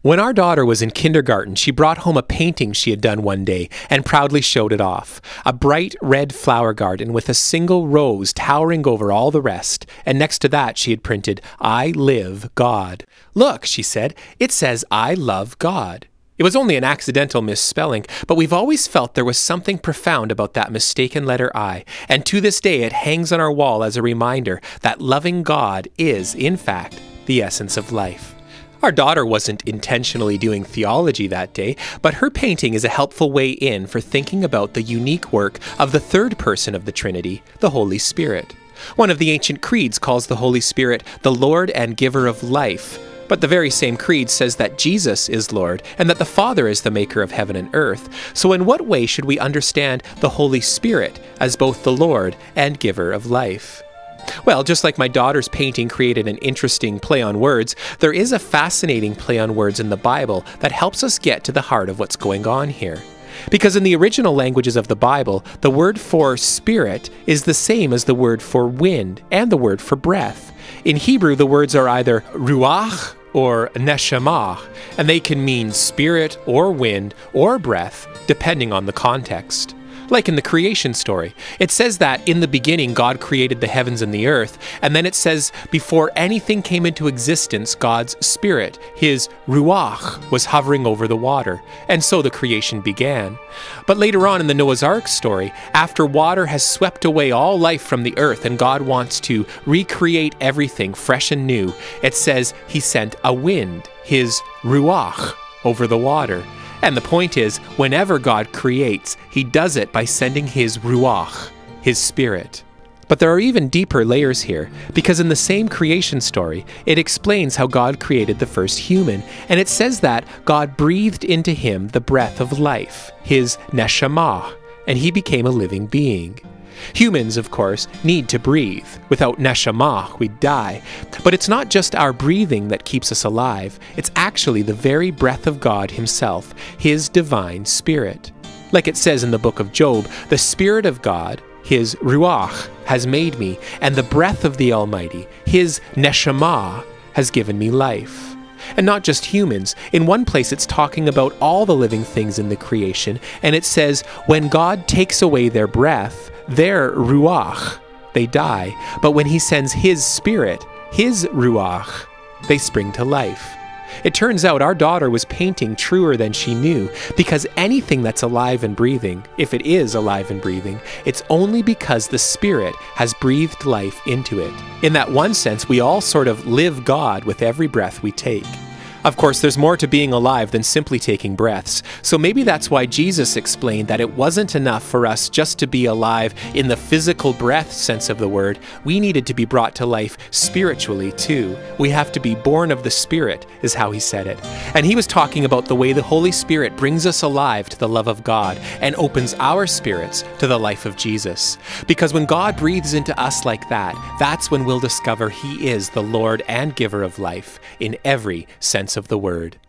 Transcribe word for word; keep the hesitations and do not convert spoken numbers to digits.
When our daughter was in kindergarten, she brought home a painting she had done one day and proudly showed it off. A bright red flower garden with a single rose towering over all the rest, and next to that she had printed, "I live God." "Look," she said, "it says I love God." It was only an accidental misspelling, but we've always felt there was something profound about that mistaken letter I, and to this day it hangs on our wall as a reminder that loving God is, in fact, the essence of life. Our daughter wasn't intentionally doing theology that day, but her painting is a helpful way in for thinking about the unique work of the third person of the Trinity, the Holy Spirit. One of the ancient creeds calls the Holy Spirit the Lord and giver of life, but the very same creed says that Jesus is Lord and that the Father is the maker of heaven and earth. So in what way should we understand the Holy Spirit as both the Lord and giver of life? Well, just like my daughter's painting created an interesting play on words, there is a fascinating play on words in the Bible that helps us get to the heart of what's going on here. Because in the original languages of the Bible, the word for spirit is the same as the word for wind and the word for breath. In Hebrew, the words are either ruach or neshama, and they can mean spirit or wind or breath, depending on the context. Like in the creation story, it says that in the beginning God created the heavens and the earth, and then it says before anything came into existence, God's spirit, his ruach, was hovering over the water, and so the creation began. But later on in the Noah's Ark story, after water has swept away all life from the earth and God wants to recreate everything fresh and new, it says he sent a wind, his ruach, over the water. And the point is, whenever God creates, he does it by sending his ruach, his spirit. But there are even deeper layers here, because in the same creation story, it explains how God created the first human, and it says that God breathed into him the breath of life, his neshama, and he became a living being. Humans, of course, need to breathe. Without neshama, we'd die. But it's not just our breathing that keeps us alive. It's actually the very breath of God himself, his divine spirit. Like it says in the book of Job, the Spirit of God, his ruach, has made me, and the breath of the Almighty, his neshama, has given me life. And not just humans. In one place it's talking about all the living things in the creation, and it says, when God takes away their breath, their ruach, they die. But when he sends his spirit, his ruach, they spring to life. It turns out our daughter was painting truer than she knew, because anything that's alive and breathing, if it is alive and breathing, it's only because the Spirit has breathed life into it. In that one sense, we all sort of live God with every breath we take. Of course, there's more to being alive than simply taking breaths, so maybe that's why Jesus explained that it wasn't enough for us just to be alive in the physical breath sense of the word. We needed to be brought to life spiritually too. We have to be born of the Spirit, is how he said it. And he was talking about the way the Holy Spirit brings us alive to the love of God and opens our spirits to the life of Jesus. Because when God breathes into us like that, that's when we'll discover he is the Lord and giver of life in every sense of the word.